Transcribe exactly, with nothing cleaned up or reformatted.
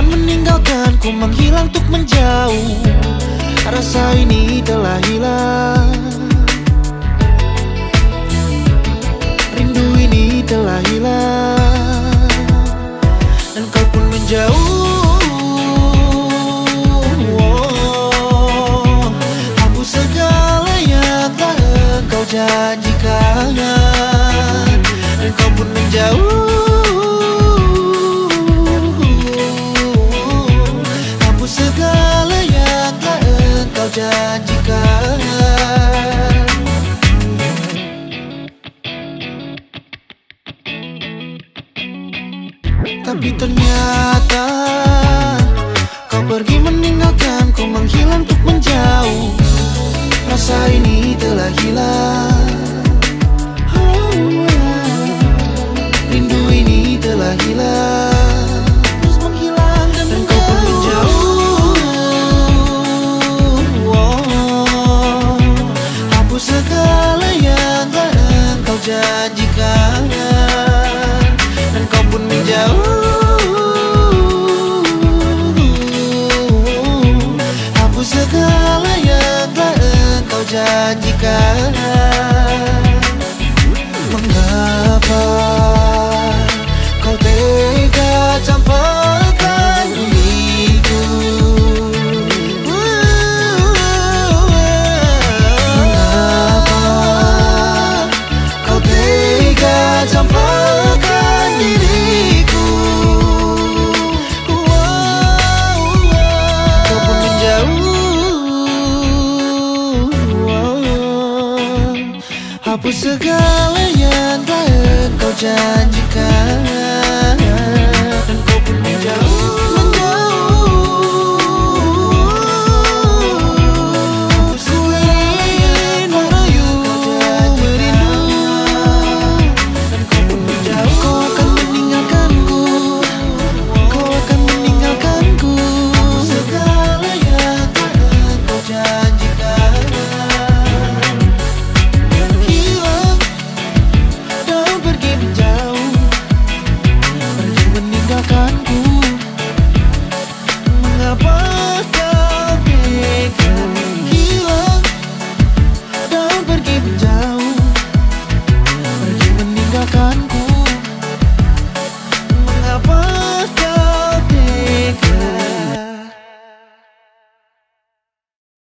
meninggalkan, ku menghilang untuk menjauh. Rasa ini telah hilang, rindu ini telah hilang, dan kau pun menjauh. Oh, hapus segala yang telah engkau janjikan, dan kau pun menjauh. Hapus segala yang telah engkau janjikan. Tapi ternyata kau pergi meninggalkan, ku menghilang untuk menjauh. Rasa ini telah hilang, rindu ini telah hilang, terus menghilang dan kau pun menjauh. Oh, hapus segala yang telah engkau janjikan, dan kau pun menjauh. Hapus segala yang telah engkau janjikan. Mengapa kau tega campakkan diriku? Mengapa kau tega campakkan diriku? Kau pun menjauh. Hapus segala yang telah engkau janjikan.